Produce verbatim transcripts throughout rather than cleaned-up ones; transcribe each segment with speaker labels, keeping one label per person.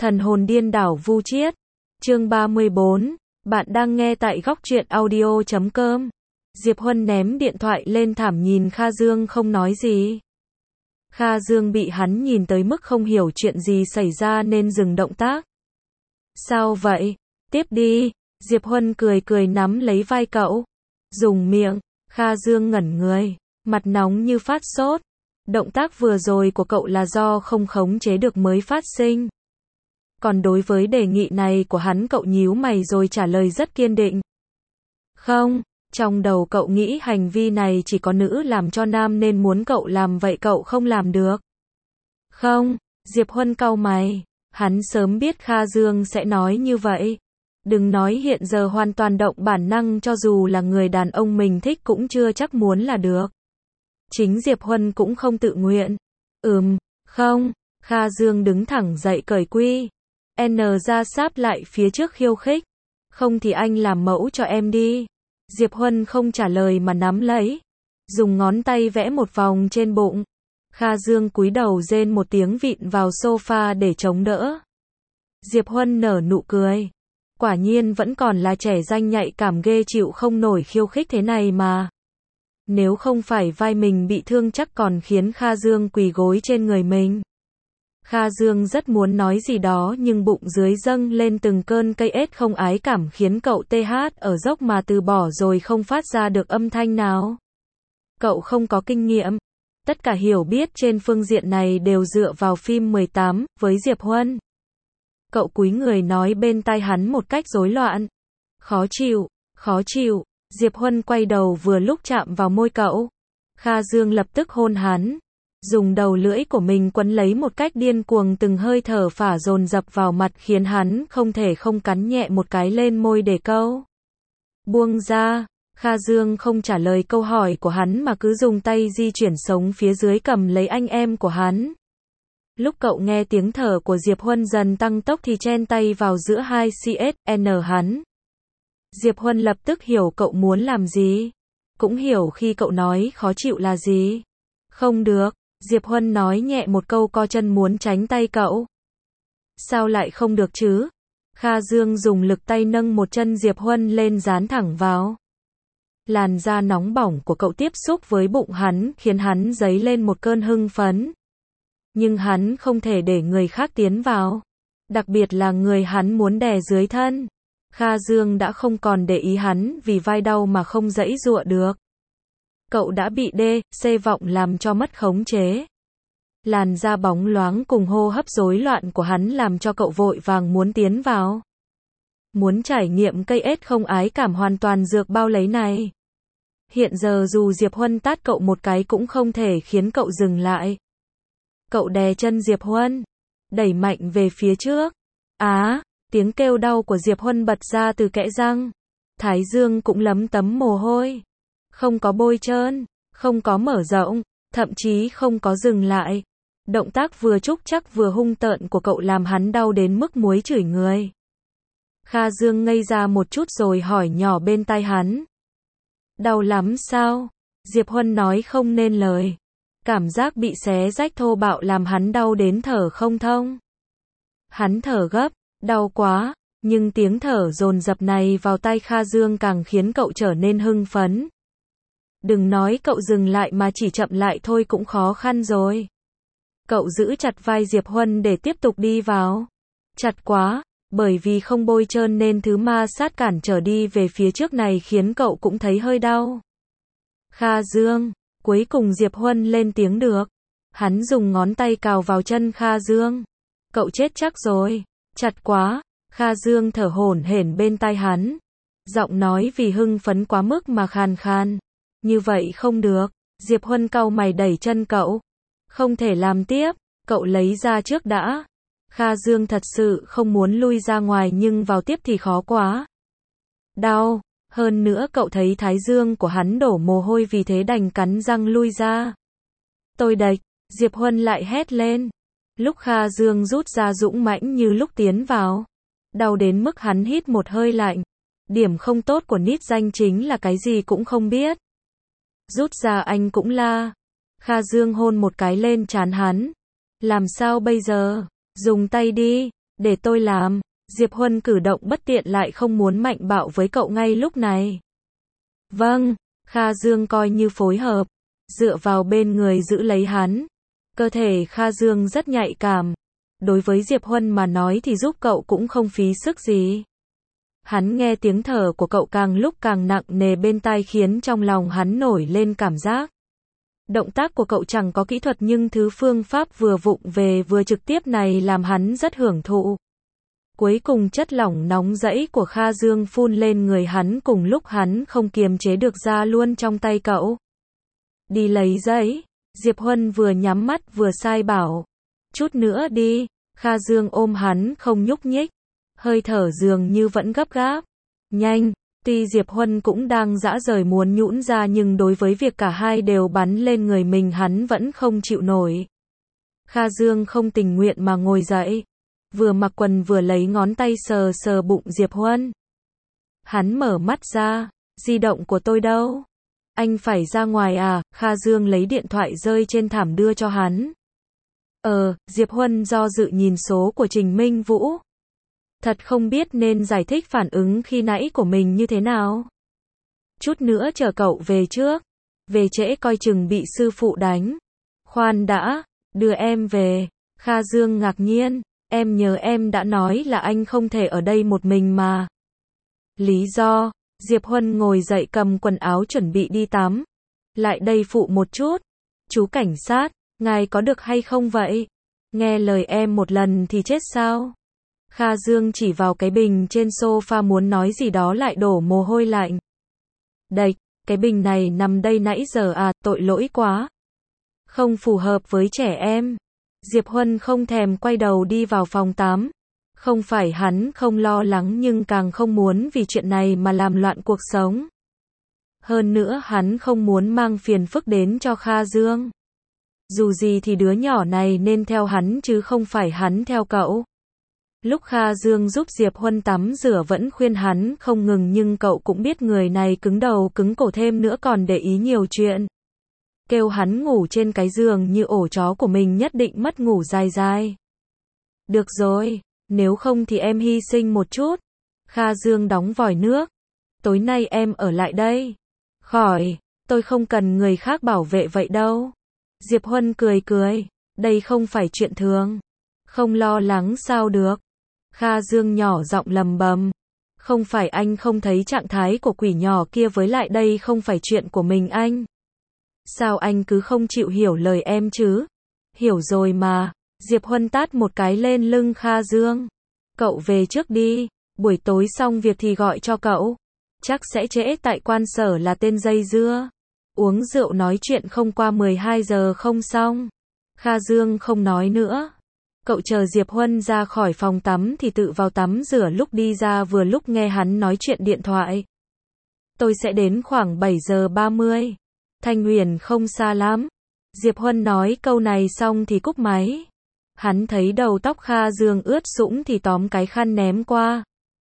Speaker 1: Thần hồn điên đảo vu triết. Chương ba mươi bốn. Bạn đang nghe tại góc truyện audio chấm com. Diệp Huân ném điện thoại lên thảm nhìn Kha Dương không nói gì. Kha Dương bị hắn nhìn tới mức không hiểu chuyện gì xảy ra nên dừng động tác. Sao vậy? Tiếp đi. Diệp Huân cười cười nắm lấy vai cậu. Dùng miệng. Kha Dương ngẩn người. Mặt nóng như phát sốt. Động tác vừa rồi của cậu là do không khống chế được mới phát sinh. Còn đối với đề nghị này của hắn cậu nhíu mày rồi trả lời rất kiên định. Không, trong đầu cậu nghĩ hành vi này chỉ có nữ làm cho nam nên muốn cậu làm vậy cậu không làm được. Không, Diệp Huân cau mày, hắn sớm biết Kha Dương sẽ nói như vậy. Đừng nói hiện giờ hoàn toàn động bản năng cho dù là người đàn ông mình thích cũng chưa chắc muốn là được. Chính Diệp Huân cũng không tự nguyện. Ừm, không, Kha Dương đứng thẳng dậy cởi quy. N ra sáp lại phía trước khiêu khích. Không thì anh làm mẫu cho em đi. Diệp Huân không trả lời mà nắm lấy. Dùng ngón tay vẽ một vòng trên bụng. Kha Dương cúi đầu rên một tiếng vịn vào sofa để chống đỡ. Diệp Huân nở nụ cười. Quả nhiên vẫn còn là trẻ danh nhạy cảm ghê chịu không nổi khiêu khích thế này mà. Nếu không phải vai mình bị thương chắc còn khiến Kha Dương quỳ gối trên người mình. Kha Dương rất muốn nói gì đó nhưng bụng dưới dâng lên từng cơn cây ết không ái cảm khiến cậu tê hát ở dốc mà từ bỏ rồi không phát ra được âm thanh nào. Cậu không có kinh nghiệm. Tất cả hiểu biết trên phương diện này đều dựa vào phim mười tám với Diệp Huân. Cậu cúi người nói bên tai hắn một cách rối loạn. Khó chịu, khó chịu. Diệp Huân quay đầu vừa lúc chạm vào môi cậu. Kha Dương lập tức hôn hắn. Dùng đầu lưỡi của mình quấn lấy một cách điên cuồng từng hơi thở phả dồn dập vào mặt khiến hắn không thể không cắn nhẹ một cái lên môi để câu. Buông ra. Kha Dương không trả lời câu hỏi của hắn mà cứ dùng tay di chuyển sống phía dưới cầm lấy anh em của hắn. Lúc cậu nghe tiếng thở của Diệp Huân dần tăng tốc thì chen tay vào giữa hai xê ét en hắn. Diệp Huân lập tức hiểu cậu muốn làm gì. Cũng hiểu khi cậu nói khó chịu là gì. Không được. Diệp Huân nói nhẹ một câu co chân muốn tránh tay cậu. Sao lại không được chứ? Kha Dương dùng lực tay nâng một chân Diệp Huân lên dán thẳng vào. Làn da nóng bỏng của cậu tiếp xúc với bụng hắn khiến hắn dấy lên một cơn hưng phấn. Nhưng hắn không thể để người khác tiến vào. Đặc biệt là người hắn muốn đè dưới thân. Kha Dương đã không còn để ý hắn vì vai đau mà không giãy giụa được. Cậu đã bị đê, xê vọng làm cho mất khống chế. Làn da bóng loáng cùng hô hấp rối loạn của hắn làm cho cậu vội vàng muốn tiến vào. Muốn trải nghiệm cây ết không ái cảm hoàn toàn dược bao lấy này. Hiện giờ dù Diệp Huân tát cậu một cái cũng không thể khiến cậu dừng lại. Cậu đè chân Diệp Huân, đẩy mạnh về phía trước. Á, tiếng kêu đau của Diệp Huân bật ra từ kẽ răng. Thái dương cũng lấm tấm mồ hôi. Không có bôi trơn, không có mở rộng, thậm chí không có dừng lại. Động tác vừa trúc chắc vừa hung tợn của cậu làm hắn đau đến mức muối chửi người. Kha Dương ngây ra một chút rồi hỏi nhỏ bên tai hắn. Đau lắm sao? Diệp Huân nói không nên lời. Cảm giác bị xé rách thô bạo làm hắn đau đến thở không thông. Hắn thở gấp, đau quá, nhưng tiếng thở dồn dập này vào tai Kha Dương càng khiến cậu trở nên hưng phấn. Đừng nói cậu dừng lại mà chỉ chậm lại thôi cũng khó khăn rồi. Cậu giữ chặt vai Diệp Huân để tiếp tục đi vào. Chặt quá, bởi vì không bôi trơn nên thứ ma sát cản trở đi về phía trước này khiến cậu cũng thấy hơi đau. Kha Dương, cuối cùng Diệp Huân lên tiếng được. Hắn dùng ngón tay cào vào chân Kha Dương. Cậu chết chắc rồi, chặt quá. Kha Dương thở hổn hển bên tai hắn. Giọng nói vì hưng phấn quá mức mà khàn khàn. Như vậy không được. Diệp Huân cau mày đẩy chân cậu. Không thể làm tiếp, cậu lấy ra trước đã. Kha Dương thật sự không muốn lui ra ngoài nhưng vào tiếp thì khó quá. Đau, hơn nữa cậu thấy thái dương của hắn đổ mồ hôi vì thế đành cắn răng lui ra. Tôi đạch, Diệp Huân lại hét lên. Lúc Kha Dương rút ra dũng mãnh như lúc tiến vào. Đau đến mức hắn hít một hơi lạnh. Điểm không tốt của nít danh chính là cái gì cũng không biết. Rút ra anh cũng la. Kha Dương hôn một cái lên trán hắn. Làm sao bây giờ? Dùng tay đi. Để tôi làm. Diệp Huân cử động bất tiện lại không muốn mạnh bạo với cậu ngay lúc này. Vâng, Kha Dương coi như phối hợp, dựa vào bên người giữ lấy hắn. Cơ thể Kha Dương rất nhạy cảm. Đối với Diệp Huân mà nói thì giúp cậu cũng không phí sức gì. Hắn nghe tiếng thở của cậu càng lúc càng nặng nề bên tai khiến trong lòng hắn nổi lên cảm giác. Động tác của cậu chẳng có kỹ thuật nhưng thứ phương pháp vừa vụng về vừa trực tiếp này làm hắn rất hưởng thụ. Cuối cùng chất lỏng nóng rẫy của Kha Dương phun lên người hắn cùng lúc hắn không kiềm chế được ra luôn trong tay cậu. Đi lấy giấy. Diệp Huân vừa nhắm mắt vừa sai bảo. Chút nữa đi. Kha Dương ôm hắn không nhúc nhích. Hơi thở dường như vẫn gấp gáp. Nhanh. Tuy Diệp Huân cũng đang dã rời muốn nhũn ra nhưng đối với việc cả hai đều bắn lên người mình hắn vẫn không chịu nổi. Kha Dương không tình nguyện mà ngồi dậy. Vừa mặc quần vừa lấy ngón tay sờ sờ bụng Diệp Huân. Hắn mở mắt ra. Di động của tôi đâu? Anh phải ra ngoài à? Kha Dương lấy điện thoại rơi trên thảm đưa cho hắn. Ờ, Diệp Huân do dự nhìn số của Trình Minh Vũ. Thật không biết nên giải thích phản ứng khi nãy của mình như thế nào. Chút nữa chờ cậu về trước. Về trễ coi chừng bị sư phụ đánh. Khoan đã, đưa em về. Kha Dương ngạc nhiên. Em nhớ em đã nói là anh không thể ở đây một mình mà. Lý do, Diệp Huân ngồi dậy cầm quần áo chuẩn bị đi tắm. Lại đây phụ một chút. Chú cảnh sát, ngài có được hay không vậy? Nghe lời em một lần thì chết sao? Kha Dương chỉ vào cái bình trên sofa muốn nói gì đó lại đổ mồ hôi lạnh. Đệch, cái bình này nằm đây nãy giờ à, tội lỗi quá. Không phù hợp với trẻ em. Diệp Huân không thèm quay đầu đi vào phòng tắm. Không phải hắn không lo lắng nhưng càng không muốn vì chuyện này mà làm loạn cuộc sống. Hơn nữa hắn không muốn mang phiền phức đến cho Kha Dương. Dù gì thì đứa nhỏ này nên theo hắn chứ không phải hắn theo cậu. Lúc Kha Dương giúp Diệp Huân tắm rửa vẫn khuyên hắn không ngừng nhưng cậu cũng biết người này cứng đầu cứng cổ thêm nữa còn để ý nhiều chuyện. Kêu hắn ngủ trên cái giường như ổ chó của mình nhất định mất ngủ dài dài. Được rồi, nếu không thì em hy sinh một chút. Kha Dương đóng vòi nước. Tối nay em ở lại đây. Khỏi, tôi không cần người khác bảo vệ vậy đâu. Diệp Huân cười cười, đây không phải chuyện thường. Không lo lắng sao được. Kha Dương nhỏ giọng lầm bầm. Không phải anh không thấy trạng thái của quỷ nhỏ kia với lại đây không phải chuyện của mình anh. Sao anh cứ không chịu hiểu lời em chứ? Hiểu rồi mà. Diệp Huân tát một cái lên lưng Kha Dương. Cậu về trước đi. Buổi tối xong việc thì gọi cho cậu. Chắc sẽ trễ tại quan sở là tên dây dưa. Uống rượu nói chuyện không qua mười hai giờ không xong. Kha Dương không nói nữa. Cậu chờ Diệp Huân ra khỏi phòng tắm thì tự vào tắm rửa lúc đi ra vừa lúc nghe hắn nói chuyện điện thoại. Tôi sẽ đến khoảng bảy giờ ba mươi. Thanh Huyền không xa lắm. Diệp Huân nói câu này xong thì cúp máy. Hắn thấy đầu tóc Kha Dương ướt sũng thì tóm cái khăn ném qua.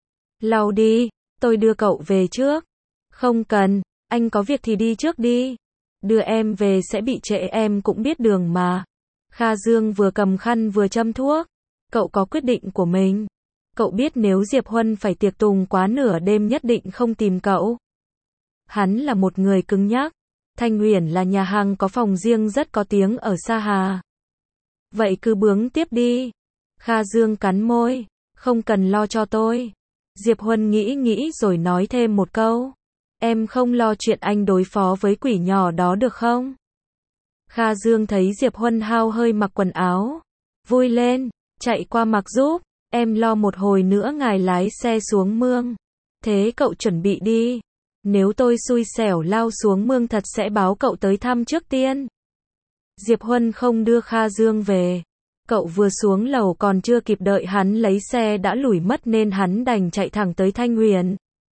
Speaker 1: Lau đi, tôi đưa cậu về trước. Không cần, anh có việc thì đi trước đi. Đưa em về sẽ bị trễ em cũng biết đường mà. Kha Dương vừa cầm khăn vừa châm thuốc. Cậu có quyết định của mình. Cậu biết nếu Diệp Huân phải tiệc tùng quá nửa đêm nhất định không tìm cậu. Hắn là một người cứng nhắc. Thanh Huyền là nhà hàng có phòng riêng rất có tiếng ở Sa Hà. Vậy cứ bướng tiếp đi. Kha Dương cắn môi. Không cần lo cho tôi. Diệp Huân nghĩ nghĩ rồi nói thêm một câu. Em không lo chuyện anh đối phó với quỷ nhỏ đó được không? Kha Dương thấy Diệp Huân hao hơi mặc quần áo. Vui lên, chạy qua mặc giúp. Em lo một hồi nữa ngài lái xe xuống mương. Thế cậu chuẩn bị đi. Nếu tôi xui xẻo lao xuống mương thật sẽ báo cậu tới thăm trước tiên. Diệp Huân không đưa Kha Dương về. Cậu vừa xuống lầu còn chưa kịp đợi hắn lấy xe đã lủi mất nên hắn đành chạy thẳng tới Thanh Huyền.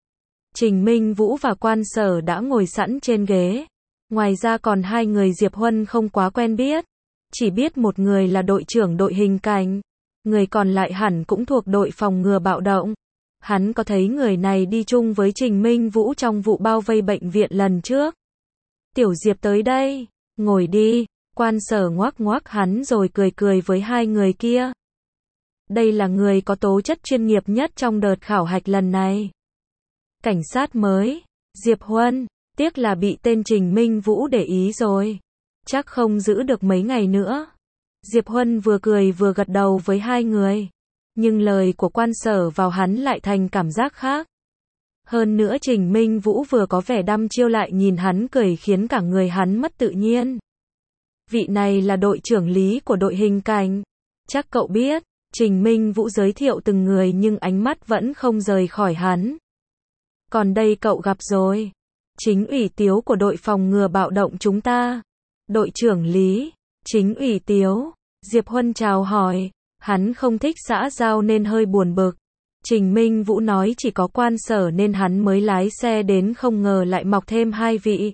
Speaker 1: Trình Minh Vũ và quan sở đã ngồi sẵn trên ghế. Ngoài ra còn hai người Diệp Huân không quá quen biết. Chỉ biết một người là đội trưởng đội hình cảnh. Người còn lại hẳn cũng thuộc đội phòng ngừa bạo động. Hắn có thấy người này đi chung với Trình Minh Vũ trong vụ bao vây bệnh viện lần trước. Tiểu Diệp tới đây. Ngồi đi. Quan sở ngoác ngoác hắn rồi cười cười với hai người kia. Đây là người có tố chất chuyên nghiệp nhất trong đợt khảo hạch lần này. Cảnh sát mới, Diệp Huân, tiếc là bị tên Trình Minh Vũ để ý rồi. Chắc không giữ được mấy ngày nữa. Diệp Huân vừa cười vừa gật đầu với hai người. Nhưng lời của quan sở vào hắn lại thành cảm giác khác. Hơn nữa Trình Minh Vũ vừa có vẻ đăm chiêu lại nhìn hắn cười khiến cả người hắn mất tự nhiên. Vị này là đội trưởng lý của đội hình cảnh. Chắc cậu biết, Trình Minh Vũ giới thiệu từng người nhưng ánh mắt vẫn không rời khỏi hắn. Còn đây cậu gặp rồi. Chính ủy Tiếu của đội phòng ngừa bạo động chúng ta. Đội trưởng lý, chính ủy Tiếu. Diệp Huân chào hỏi. Hắn không thích xã giao nên hơi buồn bực. Trình Minh Vũ nói chỉ có quan sở nên hắn mới lái xe đến, không ngờ lại mọc thêm hai vị.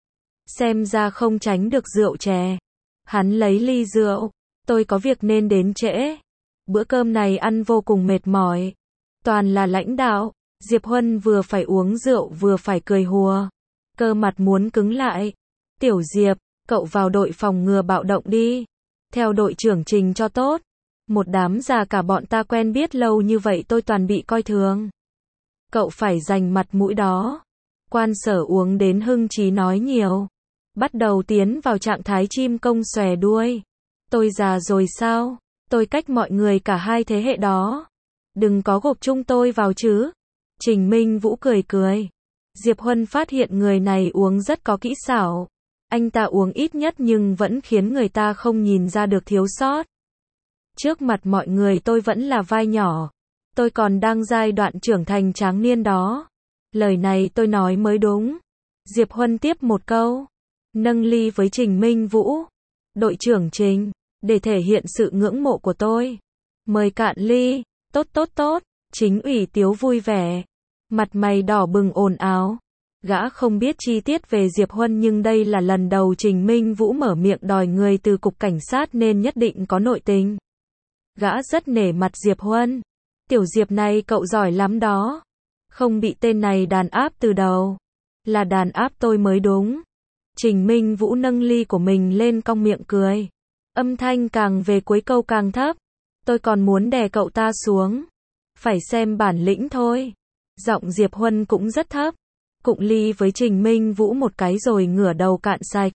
Speaker 1: Xem ra không tránh được rượu chè. Hắn lấy ly rượu. Tôi có việc nên đến trễ. Bữa cơm này ăn vô cùng mệt mỏi. Toàn là lãnh đạo. Diệp Huân vừa phải uống rượu vừa phải cười hùa. Cơ mặt muốn cứng lại. Tiểu Diệp, cậu vào đội phòng ngừa bạo động đi. Theo đội trưởng Trình cho tốt. Một đám già cả bọn ta quen biết lâu như vậy tôi toàn bị coi thường. Cậu phải dành mặt mũi đó. Quan sở uống đến hưng trí nói nhiều. Bắt đầu tiến vào trạng thái chim công xòe đuôi. Tôi già rồi sao? Tôi cách mọi người cả hai thế hệ đó. Đừng có gộp chung tôi vào chứ. Trình Minh Vũ cười cười. Diệp Huân phát hiện người này uống rất có kỹ xảo. Anh ta uống ít nhất nhưng vẫn khiến người ta không nhìn ra được thiếu sót. Trước mặt mọi người tôi vẫn là vai nhỏ. Tôi còn đang giai đoạn trưởng thành tráng niên đó. Lời này tôi nói mới đúng. Diệp Huân tiếp một câu. Nâng ly với Trình Minh Vũ. Đội trưởng Trình, để thể hiện sự ngưỡng mộ của tôi. Mời cạn ly. Tốt tốt tốt. Chính ủy Tiếu vui vẻ. Mặt mày đỏ bừng ồn ào. Gã không biết chi tiết về Diệp Huân nhưng đây là lần đầu Trình Minh Vũ mở miệng đòi người từ cục cảnh sát nên nhất định có nội tình. Gã rất nể mặt Diệp Huân. Tiểu Diệp này cậu giỏi lắm đó. Không bị tên này đàn áp từ đầu. Là đàn áp tôi mới đúng. Trình Minh Vũ nâng ly của mình lên cong miệng cười. Âm thanh càng về cuối câu càng thấp. Tôi còn muốn đè cậu ta xuống. Phải xem bản lĩnh thôi. Giọng Diệp Huân cũng rất thấp. Cụng ly với Trình Minh Vũ một cái rồi ngửa đầu cạn sạch.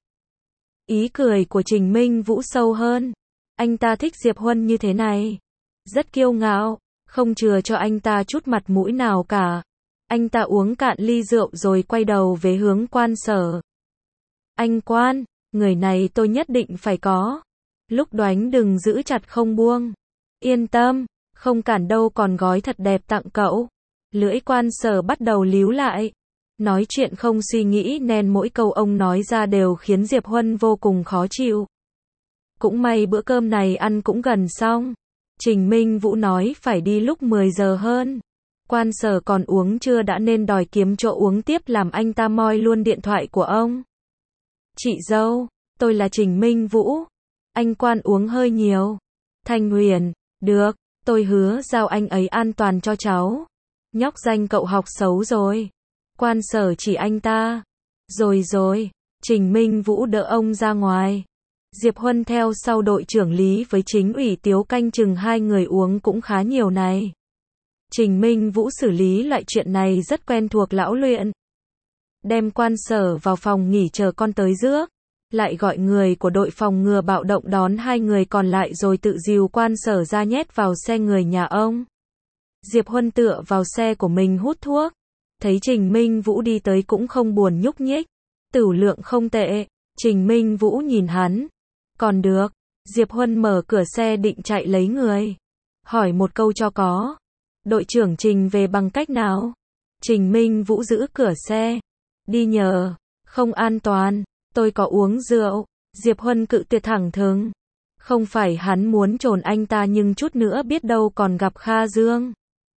Speaker 1: Ý cười của Trình Minh Vũ sâu hơn. Anh ta thích Diệp Huân như thế này. Rất kiêu ngạo, không chừa cho anh ta chút mặt mũi nào cả. Anh ta uống cạn ly rượu rồi quay đầu về hướng quan sở. Anh Quan, người này tôi nhất định phải có. Lúc đoánh đừng giữ chặt không buông. Yên tâm, không cản đâu, còn gói thật đẹp tặng cậu. Lưỡi quan sở bắt đầu líu lại. Nói chuyện không suy nghĩ nên mỗi câu ông nói ra đều khiến Diệp Huân vô cùng khó chịu. Cũng may bữa cơm này ăn cũng gần xong. Trình Minh Vũ nói phải đi lúc mười giờ hơn. Quan sở còn uống chưa đã nên đòi kiếm chỗ uống tiếp làm anh ta moi luôn điện thoại của ông. Chị dâu, tôi là Trình Minh Vũ. Anh Quan uống hơi nhiều. Thanh Huyền, được, tôi hứa giao anh ấy an toàn cho cháu. Nhóc danh cậu học xấu rồi. Quan sở chỉ anh ta. Rồi rồi, Trình Minh Vũ đỡ ông ra ngoài. Diệp Huân theo sau đội trưởng lý với chính ủy Tiếu canh chừng hai người uống cũng khá nhiều này. Trình Minh Vũ xử lý loại chuyện này rất quen thuộc lão luyện. Đem quan sở vào phòng nghỉ chờ con tới rước. Lại gọi người của đội phòng ngừa bạo động đón hai người còn lại rồi tự dìu quan sở ra nhét vào xe người nhà ông. Diệp Huân tựa vào xe của mình hút thuốc. Thấy Trình Minh Vũ đi tới cũng không buồn nhúc nhích. Tửu lượng không tệ. Trình Minh Vũ nhìn hắn. Còn được. Diệp Huân mở cửa xe định chạy lấy người. Hỏi một câu cho có. Đội trưởng Trình về bằng cách nào? Trình Minh Vũ giữ cửa xe. Đi nhờ. Không an toàn. Tôi có uống rượu. Diệp Huân cự tuyệt thẳng thừng. Không phải hắn muốn trồn anh ta nhưng chút nữa biết đâu còn gặp Kha Dương.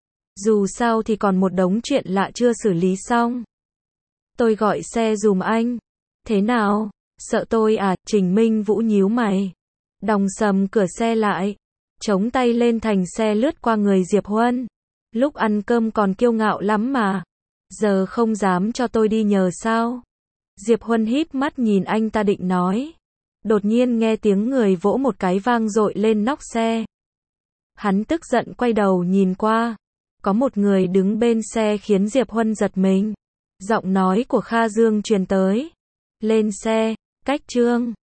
Speaker 1: Dù sao thì còn một đống chuyện lạ chưa xử lý xong. Tôi gọi xe dùm anh. Thế nào? Sợ tôi à? Trình Minh Vũ nhíu mày. Đóng sầm cửa xe lại. Chống tay lên thành xe lướt qua người Diệp Huân. Lúc ăn cơm còn kiêu ngạo lắm mà. Giờ không dám cho tôi đi nhờ sao? Diệp Huân híp mắt nhìn anh ta định nói. Đột nhiên nghe tiếng người vỗ một cái vang dội lên nóc xe. Hắn tức giận quay đầu nhìn qua. Có một người đứng bên xe khiến Diệp Huân giật mình. Giọng nói của Kha Dương truyền tới. Lên xe, cách Trương.